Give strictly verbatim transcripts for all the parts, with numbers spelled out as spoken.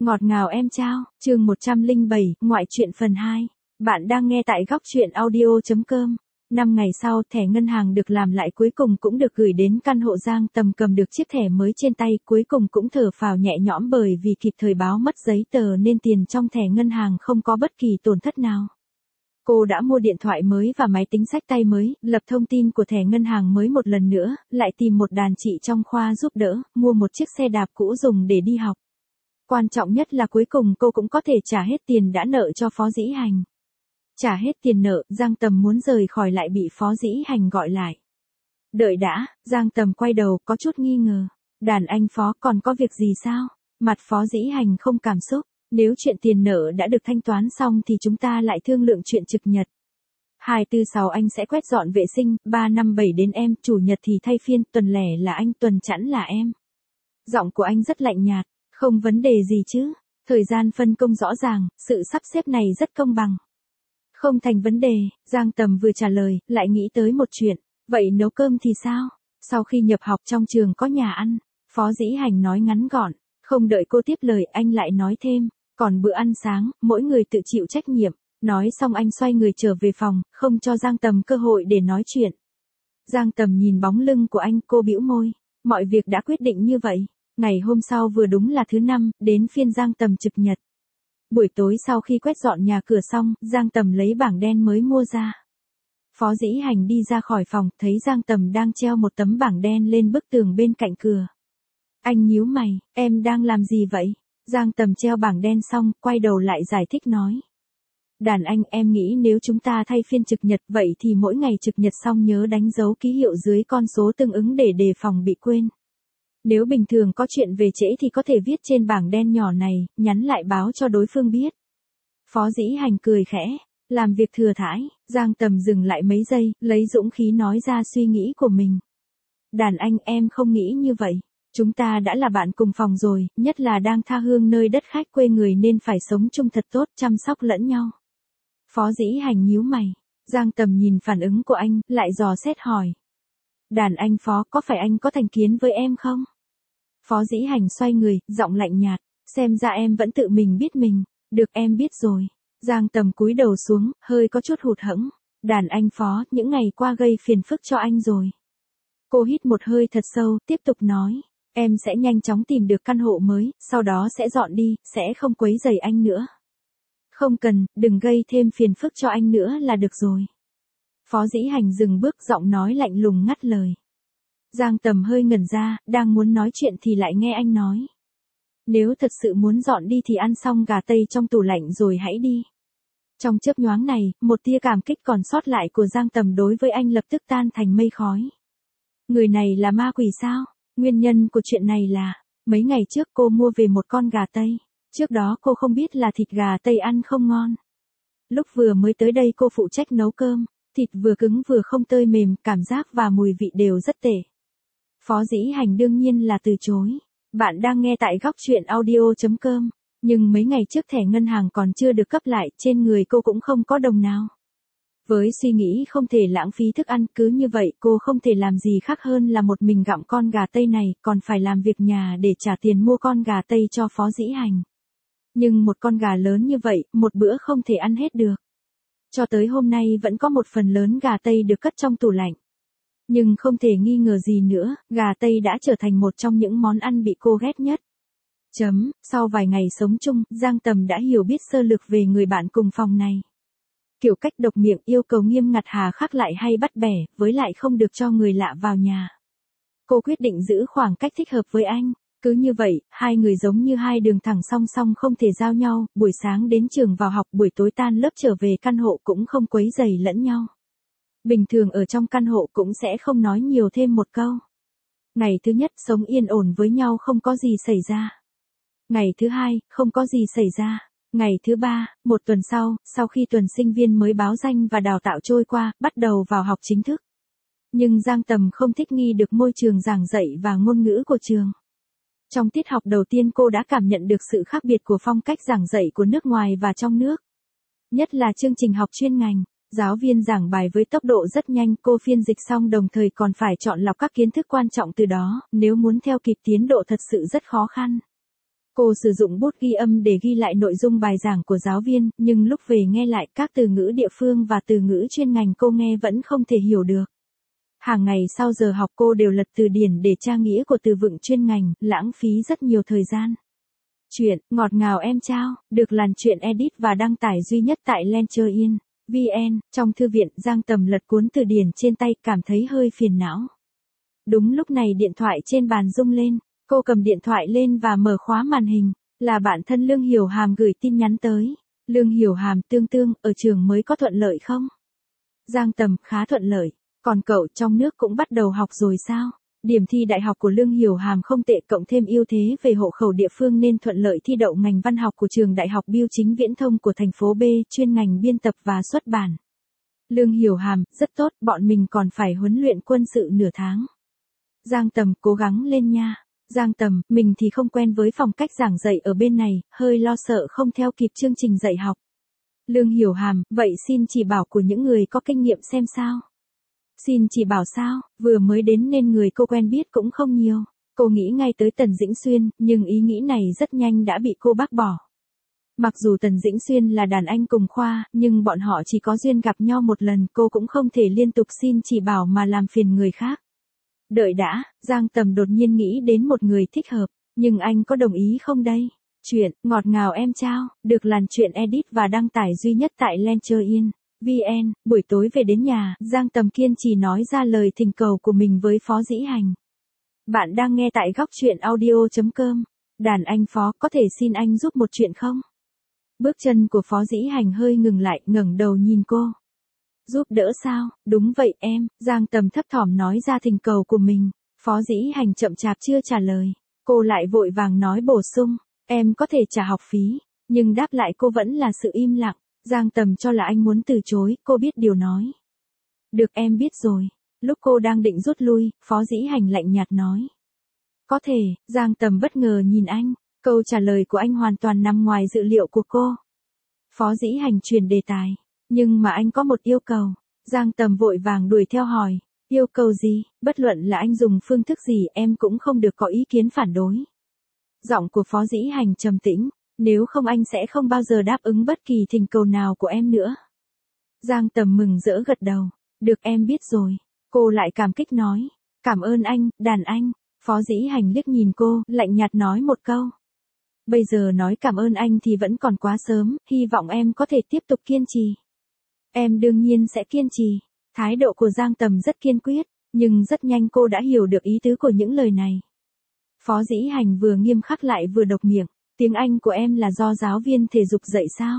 Ngọt ngào em trao, chương một trăm lẻ bảy, ngoại truyện phần hai. Bạn đang nghe tại góc truyện audio chấm com. Năm ngày sau, thẻ ngân hàng được làm lại cuối cùng cũng được gửi đến căn hộ. Giang Tầm cầm được chiếc thẻ mới trên tay, cuối cùng cũng thở phào nhẹ nhõm bởi vì kịp thời báo mất giấy tờ nên tiền trong thẻ ngân hàng không có bất kỳ tổn thất nào. Cô đã mua điện thoại mới và máy tính xách tay mới, lập thông tin của thẻ ngân hàng mới một lần nữa, lại tìm một đàn chị trong khoa giúp đỡ, mua một chiếc xe đạp cũ dùng để đi học. Quan trọng nhất là cuối cùng cô cũng có thể trả hết tiền đã nợ cho Phó Dĩ Hành. Trả hết tiền nợ, Giang Tầm muốn rời khỏi lại bị Phó Dĩ Hành gọi lại. Đợi đã, Giang Tầm quay đầu có chút nghi ngờ. Đàn anh Phó còn có việc gì sao? Mặt Phó Dĩ Hành không cảm xúc. Nếu chuyện tiền nợ đã được thanh toán xong thì chúng ta lại thương lượng chuyện trực nhật. Hai tư sáu anh sẽ quét dọn vệ sinh, ba năm bảy đến em, chủ nhật thì thay phiên, tuần lẻ là anh, tuần chẵn là em. Giọng của anh rất lạnh nhạt. Không vấn đề gì chứ, thời gian phân công rõ ràng, sự sắp xếp này rất công bằng. Không thành vấn đề, Giang Tầm vừa trả lời, lại nghĩ tới một chuyện, vậy nấu cơm thì sao? Sau khi nhập học trong trường có nhà ăn, Phó Dĩ Hành nói ngắn gọn, không đợi cô tiếp lời anh lại nói thêm, còn bữa ăn sáng, mỗi người tự chịu trách nhiệm. Nói xong anh xoay người trở về phòng, không cho Giang Tầm cơ hội để nói chuyện. Giang Tầm nhìn bóng lưng của anh, cô bĩu môi, mọi việc đã quyết định như vậy. Ngày hôm sau vừa đúng là thứ năm, đến phiên Giang Tầm trực nhật. Buổi tối sau khi quét dọn nhà cửa xong, Giang Tầm lấy bảng đen mới mua ra. Phó Dĩ Hành đi ra khỏi phòng, thấy Giang Tầm đang treo một tấm bảng đen lên bức tường bên cạnh cửa. Anh nhíu mày, em đang làm gì vậy? Giang Tầm treo bảng đen xong, quay đầu lại giải thích nói. Đàn anh, em nghĩ nếu chúng ta thay phiên trực nhật vậy thì mỗi ngày trực nhật xong nhớ đánh dấu ký hiệu dưới con số tương ứng để đề phòng bị quên. Nếu bình thường có chuyện về trễ thì có thể viết trên bảng đen nhỏ này, nhắn lại báo cho đối phương biết. Phó Dĩ Hành cười khẽ, làm việc thừa thãi, Giang Tầm dừng lại mấy giây, lấy dũng khí nói ra suy nghĩ của mình. Đàn anh, em không nghĩ như vậy. Chúng ta đã là bạn cùng phòng rồi, nhất là đang tha hương nơi đất khách quê người nên phải sống chung thật tốt, chăm sóc lẫn nhau. Phó Dĩ Hành nhíu mày, Giang Tầm nhìn phản ứng của anh, lại dò xét hỏi. Đàn anh Phó, có phải anh có thành kiến với em không? Phó Dĩ Hành xoay người, giọng lạnh nhạt, xem ra em vẫn tự mình biết mình, được em biết rồi. Giang Tầm cúi đầu xuống, hơi có chút hụt hẫng, đàn anh Phó, những ngày qua gây phiền phức cho anh rồi. Cô hít một hơi thật sâu, tiếp tục nói, em sẽ nhanh chóng tìm được căn hộ mới, sau đó sẽ dọn đi, sẽ không quấy rầy anh nữa. Không cần, đừng gây thêm phiền phức cho anh nữa là được rồi. Phó Dĩ Hành dừng bước, giọng nói lạnh lùng ngắt lời. Giang Tầm hơi ngẩn ra, đang muốn nói chuyện thì lại nghe anh nói. Nếu thật sự muốn dọn đi thì ăn xong gà tây trong tủ lạnh rồi hãy đi. Trong chớp nhoáng này, một tia cảm kích còn sót lại của Giang Tầm đối với anh lập tức tan thành mây khói. Người này là ma quỷ sao? Nguyên nhân của chuyện này là, mấy ngày trước cô mua về một con gà tây. Trước đó cô không biết là thịt gà tây ăn không ngon. Lúc vừa mới tới đây cô phụ trách nấu cơm, thịt vừa cứng vừa không tơi mềm, cảm giác và mùi vị đều rất tệ. Phó Dĩ Hành đương nhiên là từ chối. Bạn đang nghe tại góc truyện audio chấm com. Nhưng mấy ngày trước thẻ ngân hàng còn chưa được cấp lại, trên người cô cũng không có đồng nào. Với suy nghĩ không thể lãng phí thức ăn, cứ như vậy cô không thể làm gì khác hơn là một mình gặm con gà tây này, còn phải làm việc nhà để trả tiền mua con gà tây cho Phó Dĩ Hành. Nhưng một con gà lớn như vậy, một bữa không thể ăn hết được. Cho tới hôm nay vẫn có một phần lớn gà tây được cất trong tủ lạnh. Nhưng không thể nghi ngờ gì nữa, gà tây đã trở thành một trong những món ăn bị cô ghét nhất. Chấm, sau vài ngày sống chung, Giang Tầm đã hiểu biết sơ lược về người bạn cùng phòng này. Kiểu cách độc miệng, yêu cầu nghiêm ngặt, hà khắc lại hay bắt bẻ, với lại không được cho người lạ vào nhà. Cô quyết định giữ khoảng cách thích hợp với anh. Cứ như vậy, hai người giống như hai đường thẳng song song không thể giao nhau, buổi sáng đến trường vào học, buổi tối tan lớp trở về căn hộ cũng không quấy rầy lẫn nhau. Bình thường ở trong căn hộ cũng sẽ không nói nhiều thêm một câu. Ngày thứ nhất sống yên ổn với nhau không có gì xảy ra. Ngày thứ hai, không có gì xảy ra. Ngày thứ ba, một tuần sau, sau khi tuần sinh viên mới báo danh và đào tạo trôi qua, bắt đầu vào học chính thức. Nhưng Giang Tầm không thích nghi được môi trường giảng dạy và ngôn ngữ của trường. Trong tiết học đầu tiên cô đã cảm nhận được sự khác biệt của phong cách giảng dạy của nước ngoài và trong nước. Nhất là chương trình học chuyên ngành. Giáo viên giảng bài với tốc độ rất nhanh, cô phiên dịch xong đồng thời còn phải chọn lọc các kiến thức quan trọng từ đó, nếu muốn theo kịp tiến độ thật sự rất khó khăn. Cô sử dụng bút ghi âm để ghi lại nội dung bài giảng của giáo viên, nhưng lúc về nghe lại các từ ngữ địa phương và từ ngữ chuyên ngành cô nghe vẫn không thể hiểu được. Hàng ngày sau giờ học cô đều lật từ điển để tra nghĩa của từ vựng chuyên ngành, lãng phí rất nhiều thời gian. Chuyện ngọt ngào em trao, được làn chuyện edit và đăng tải duy nhất tại Lencher.in vê en. Trong thư viện, Giang Tầm lật cuốn từ điển trên tay, cảm thấy hơi phiền não. Đúng lúc này điện thoại trên bàn rung lên, cô cầm điện thoại lên và mở khóa màn hình, là bạn thân Lương Hiểu Hàm gửi tin nhắn tới. Lương Hiểu Hàm: Tương Tương, ở trường mới có thuận lợi không? Giang Tầm: khá thuận lợi. Còn cậu, trong nước cũng bắt đầu học rồi sao? Điểm thi đại học của Lương Hiểu Hàm không tệ, cộng thêm ưu thế về hộ khẩu địa phương nên thuận lợi thi đậu ngành văn học của trường Đại học Bưu chính Viễn thông của thành phố B, chuyên ngành biên tập và xuất bản. Lương Hiểu Hàm: rất tốt, bọn mình còn phải huấn luyện quân sự nửa tháng. Giang Tầm: cố gắng lên nha. Giang Tầm: mình thì không quen với phong cách giảng dạy ở bên này, hơi lo sợ không theo kịp chương trình dạy học. Lương Hiểu Hàm: vậy xin chỉ bảo của những người có kinh nghiệm xem sao. Xin chỉ bảo sao, vừa mới đến nên người cô quen biết cũng không nhiều. Cô nghĩ ngay tới Tần Dĩnh Xuyên, nhưng ý nghĩ này rất nhanh đã bị cô bác bỏ. Mặc dù Tần Dĩnh Xuyên là đàn anh cùng khoa, nhưng bọn họ chỉ có duyên gặp nhau một lần, cô cũng không thể liên tục xin chỉ bảo mà làm phiền người khác. Đợi đã, Giang Tầm đột nhiên nghĩ đến một người thích hợp, nhưng anh có đồng ý không đây? Chuyện ngọt ngào em trao, được làn chuyện edit và đăng tải duy nhất tại Lencher.in vê en. Buổi tối về đến nhà, Giang Tầm kiên trì nói ra lời thỉnh cầu của mình với Phó Dĩ Hành. Bạn đang nghe tại góc chuyện audio chấm com. Đàn anh Phó, có thể xin anh giúp một chuyện không? Bước chân của Phó Dĩ Hành hơi ngừng lại, ngẩng đầu nhìn cô. Giúp đỡ sao? Đúng vậy em, Giang Tầm thấp thỏm nói ra thỉnh cầu của mình. Phó Dĩ Hành chậm chạp chưa trả lời. Cô lại vội vàng nói bổ sung, em có thể trả học phí, nhưng đáp lại cô vẫn là sự im lặng. Giang Tầm cho là anh muốn từ chối, cô biết điều nói. Được, em biết rồi. Lúc cô đang định rút lui, Phó Dĩ Hành lạnh nhạt nói. Có thể. Giang Tầm bất ngờ nhìn anh, câu trả lời của anh hoàn toàn nằm ngoài dự liệu của cô. Phó Dĩ Hành chuyển đề tài. Nhưng mà anh có một yêu cầu. Giang Tầm vội vàng đuổi theo hỏi. Yêu cầu gì? Bất luận là anh dùng phương thức gì em cũng không được có ý kiến phản đối. Giọng của Phó Dĩ Hành trầm tĩnh. Nếu không anh sẽ không bao giờ đáp ứng bất kỳ thỉnh cầu nào của em nữa. Giang Tầm mừng rỡ gật đầu. Được, em biết rồi. Cô lại cảm kích nói. Cảm ơn anh, đàn anh. Phó Dĩ Hành liếc nhìn cô, lạnh nhạt nói một câu. Bây giờ nói cảm ơn anh thì vẫn còn quá sớm, hy vọng em có thể tiếp tục kiên trì. Em đương nhiên sẽ kiên trì. Thái độ của Giang Tầm rất kiên quyết, nhưng rất nhanh cô đã hiểu được ý tứ của những lời này. Phó Dĩ Hành vừa nghiêm khắc lại vừa độc miệng. Tiếng Anh của em là do giáo viên thể dục dạy sao?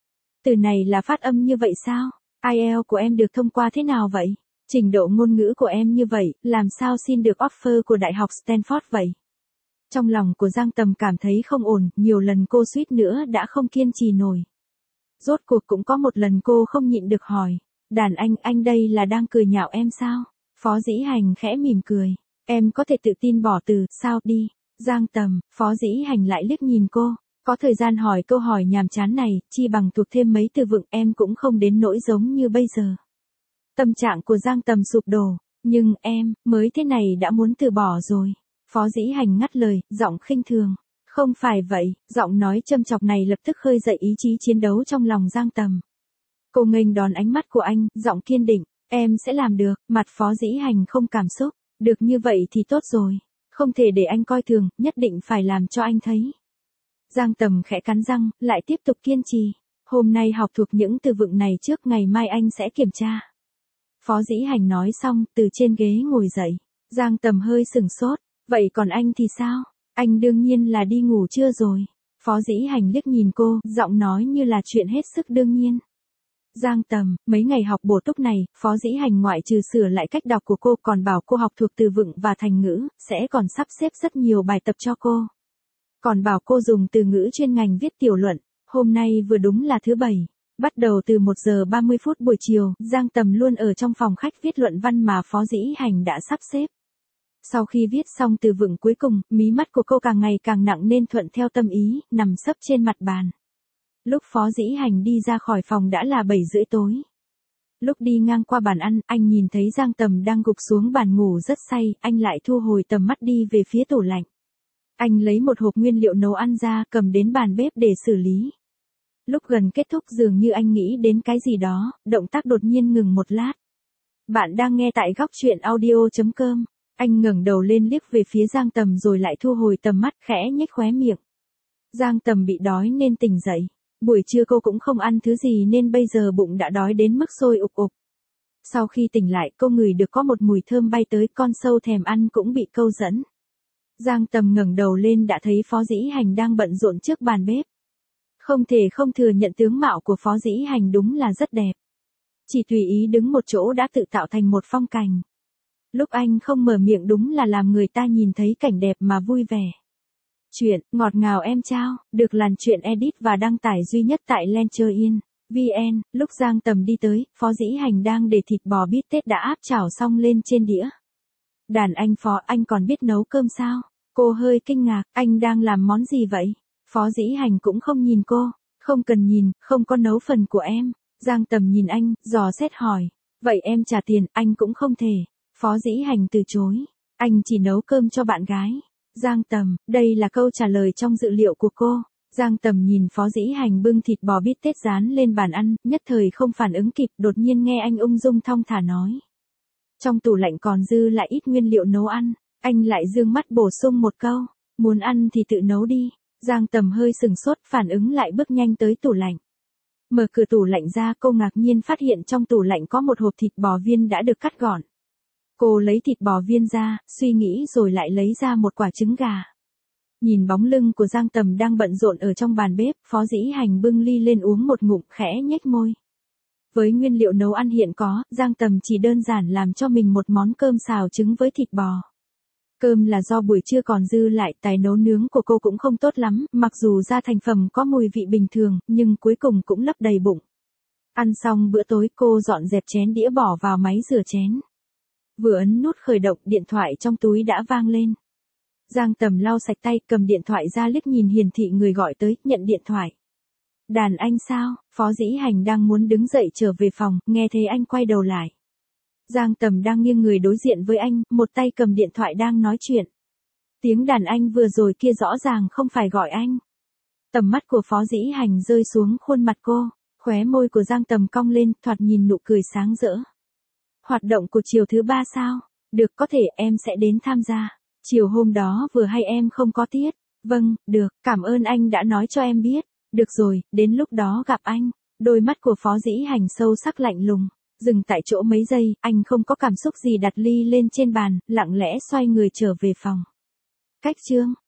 Từ này là phát âm như vậy sao? ai eo của em được thông qua thế nào vậy? Trình độ ngôn ngữ của em như vậy, làm sao xin được offer của Đại học Stanford vậy? Trong lòng của Giang Tầm cảm thấy không ổn, nhiều lần cô suýt nữa đã không kiên trì nổi. Rốt cuộc cũng có một lần cô không nhịn được hỏi. Đàn anh, anh đây là đang cười nhạo em sao? Phó Dĩ Hành khẽ mỉm cười. Em có thể tự tin bỏ từ, sao, đi. Giang Tầm, Phó Dĩ Hành lại liếc nhìn cô. Có thời gian hỏi câu hỏi nhàm chán này, chi bằng thuộc thêm mấy từ vựng, em cũng không đến nỗi giống như bây giờ. Tâm trạng của Giang Tầm sụp đổ. Nhưng em, mới thế này đã muốn từ bỏ rồi. Phó Dĩ Hành ngắt lời, giọng khinh thường. Không phải vậy, giọng nói châm chọc này lập tức khơi dậy ý chí chiến đấu trong lòng Giang Tầm. Cô nghênh đón ánh mắt của anh, giọng kiên định. Em sẽ làm được, mặt Phó Dĩ Hành không cảm xúc. Được như vậy thì tốt rồi. Không thể để anh coi thường, nhất định phải làm cho anh thấy. Giang Tầm khẽ cắn răng, lại tiếp tục kiên trì. Hôm nay học thuộc những từ vựng này trước, ngày mai anh sẽ kiểm tra. Phó Dĩ Hành nói xong, từ trên ghế ngồi dậy. Giang Tầm hơi sừng sốt. Vậy còn anh thì sao? Anh đương nhiên là đi ngủ trưa rồi. Phó Dĩ Hành liếc nhìn cô, giọng nói như là chuyện hết sức đương nhiên. Giang Tầm, mấy ngày học bổ túc này, Phó Dĩ Hành ngoại trừ sửa lại cách đọc của cô còn bảo cô học thuộc từ vựng và thành ngữ, sẽ còn sắp xếp rất nhiều bài tập cho cô. Còn bảo cô dùng từ ngữ chuyên ngành viết tiểu luận. Hôm nay vừa đúng là thứ bảy. Bắt đầu từ một giờ ba mươi phút buổi chiều, Giang Tầm luôn ở trong phòng khách viết luận văn mà Phó Dĩ Hành đã sắp xếp. Sau khi viết xong từ vựng cuối cùng, mí mắt của cô càng ngày càng nặng nên thuận theo tâm ý, nằm sấp trên mặt bàn. Lúc Phó Dĩ Hành đi ra khỏi phòng đã là bảy rưỡi tối. Lúc đi ngang qua bàn ăn, anh nhìn thấy Giang Tầm đang gục xuống bàn ngủ rất say, anh lại thu hồi tầm mắt đi về phía tủ lạnh. Anh lấy một hộp nguyên liệu nấu ăn ra, cầm đến bàn bếp để xử lý. Lúc gần kết thúc dường như anh nghĩ đến cái gì đó, động tác đột nhiên ngừng một lát. Bạn đang nghe tại góc truyện audio.com. Anh ngẩng đầu lên liếc về phía Giang Tầm rồi lại thu hồi tầm mắt, khẽ nhếch khóe miệng. Giang Tầm bị đói nên tỉnh dậy. Buổi trưa cô cũng không ăn thứ gì nên bây giờ bụng đã đói đến mức sôi ục ục. Sau khi tỉnh lại cô ngửi được có một mùi thơm bay tới, con sâu thèm ăn cũng bị câu dẫn. Giang Tầm ngẩng đầu lên đã thấy Phó Dĩ Hành đang bận rộn trước bàn bếp. Không thể không thừa nhận tướng mạo của Phó Dĩ Hành đúng là rất đẹp. Chỉ tùy ý đứng một chỗ đã tự tạo thành một phong cảnh. Lúc anh không mở miệng đúng là làm người ta nhìn thấy cảnh đẹp mà vui vẻ. Chuyện ngọt ngào em trao, được làn chuyện edit và đăng tải duy nhất tại Lencher.in vê en. Lúc Giang Tầm đi tới, Phó Dĩ Hành đang để thịt bò bít tết đã áp chảo xong lên trên đĩa. Đàn anh Phó, anh còn biết nấu cơm sao? Cô hơi kinh ngạc, anh đang làm món gì vậy? Phó Dĩ Hành cũng không nhìn cô, không cần nhìn, không có nấu phần của em. Giang Tầm nhìn anh, dò xét hỏi, vậy em trả tiền, anh cũng không thể. Phó Dĩ Hành từ chối, anh chỉ nấu cơm cho bạn gái. Giang Tầm, đây là câu trả lời trong dự liệu của cô. Giang Tầm nhìn Phó Dĩ Hành bưng thịt bò bít tết rán lên bàn ăn, nhất thời không phản ứng kịp, đột nhiên nghe anh ung dung thong thả nói. Trong tủ lạnh còn dư lại ít nguyên liệu nấu ăn, anh lại dương mắt bổ sung một câu, muốn ăn thì tự nấu đi. Giang Tầm hơi sừng sốt, phản ứng lại bước nhanh tới tủ lạnh. Mở cửa tủ lạnh ra, cô ngạc nhiên phát hiện trong tủ lạnh có một hộp thịt bò viên đã được cắt gọn. Cô lấy thịt bò viên ra, suy nghĩ rồi lại lấy ra một quả trứng gà. Nhìn bóng lưng của Giang Tầm đang bận rộn ở trong bàn bếp, Phó Dĩ Hành bưng ly lên uống một ngụm, khẽ nhếch môi. Với nguyên liệu nấu ăn hiện có, Giang Tầm chỉ đơn giản làm cho mình một món cơm xào trứng với thịt bò. Cơm là do buổi trưa còn dư lại, tài nấu nướng của cô cũng không tốt lắm, mặc dù ra thành phẩm có mùi vị bình thường, nhưng cuối cùng cũng lấp đầy bụng. Ăn xong bữa tối cô dọn dẹp chén đĩa bỏ vào máy rửa chén. Vừa ấn nút khởi động, điện thoại trong túi đã vang lên. Giang Tầm lau sạch tay, cầm điện thoại ra liếc nhìn hiển thị người gọi tới, nhận điện thoại. Đàn anh sao? Phó Dĩ Hành đang muốn đứng dậy trở về phòng, nghe thấy anh quay đầu lại. Giang Tầm đang nghiêng người đối diện với anh, một tay cầm điện thoại đang nói chuyện. Tiếng đàn anh vừa rồi kia rõ ràng không phải gọi anh. Tầm mắt của Phó Dĩ Hành rơi xuống khuôn mặt cô, khóe môi của Giang Tầm cong lên, thoạt nhìn nụ cười sáng rỡ. Hoạt động của chiều thứ ba sao? Được, có thể em sẽ đến tham gia. Chiều hôm đó vừa hay em không có tiết. Vâng, được, cảm ơn anh đã nói cho em biết. Được rồi, đến lúc đó gặp anh. Đôi mắt của Phó Dĩ Hành sâu sắc lạnh lùng. Dừng tại chỗ mấy giây, anh không có cảm xúc gì, đặt ly lên trên bàn, lặng lẽ xoay người trở về phòng. Cách chương